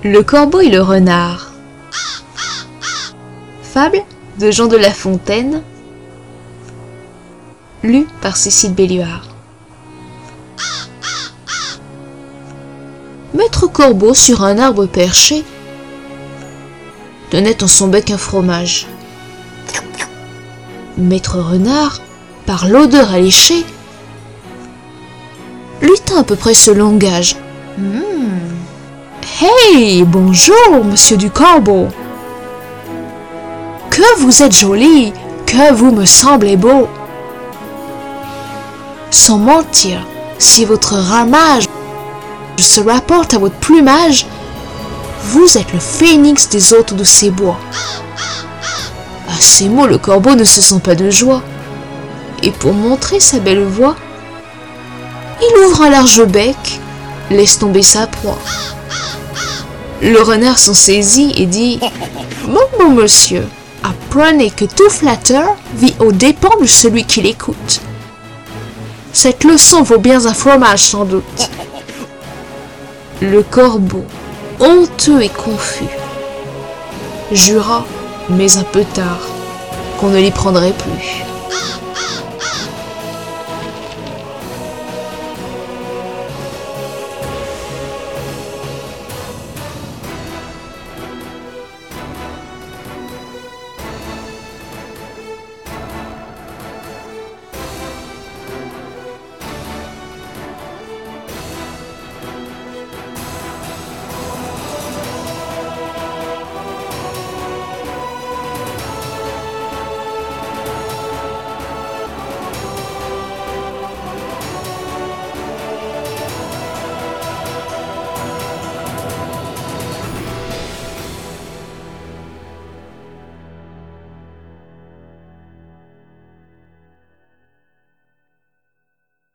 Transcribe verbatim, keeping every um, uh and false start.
Le corbeau et le renard. Fable de Jean de La Fontaine, lu par Cécile Belluard. Maître Corbeau, sur un arbre perché, tenait en son bec un fromage. Maître Renard, par l'odeur alléchée, lui tint à peu près ce langage. Mmh. Hey, bonjour, monsieur du Corbeau. Que vous êtes joli, que vous me semblez beau. Sans mentir, si votre ramage se rapporte à votre plumage, vous êtes le phénix des hôtes de ces bois. À ces mots, le corbeau ne se sent pas de joie, et pour montrer sa belle voix, il ouvre un large bec, laisse tomber sa proie. Le renard s'en saisit et dit « Mon bon monsieur, apprenez que tout flatteur vit aux dépens de celui qui l'écoute. Cette leçon vaut bien un fromage sans doute. » Le corbeau, honteux et confus, jura, mais un peu tard, qu'on ne l'y prendrait plus.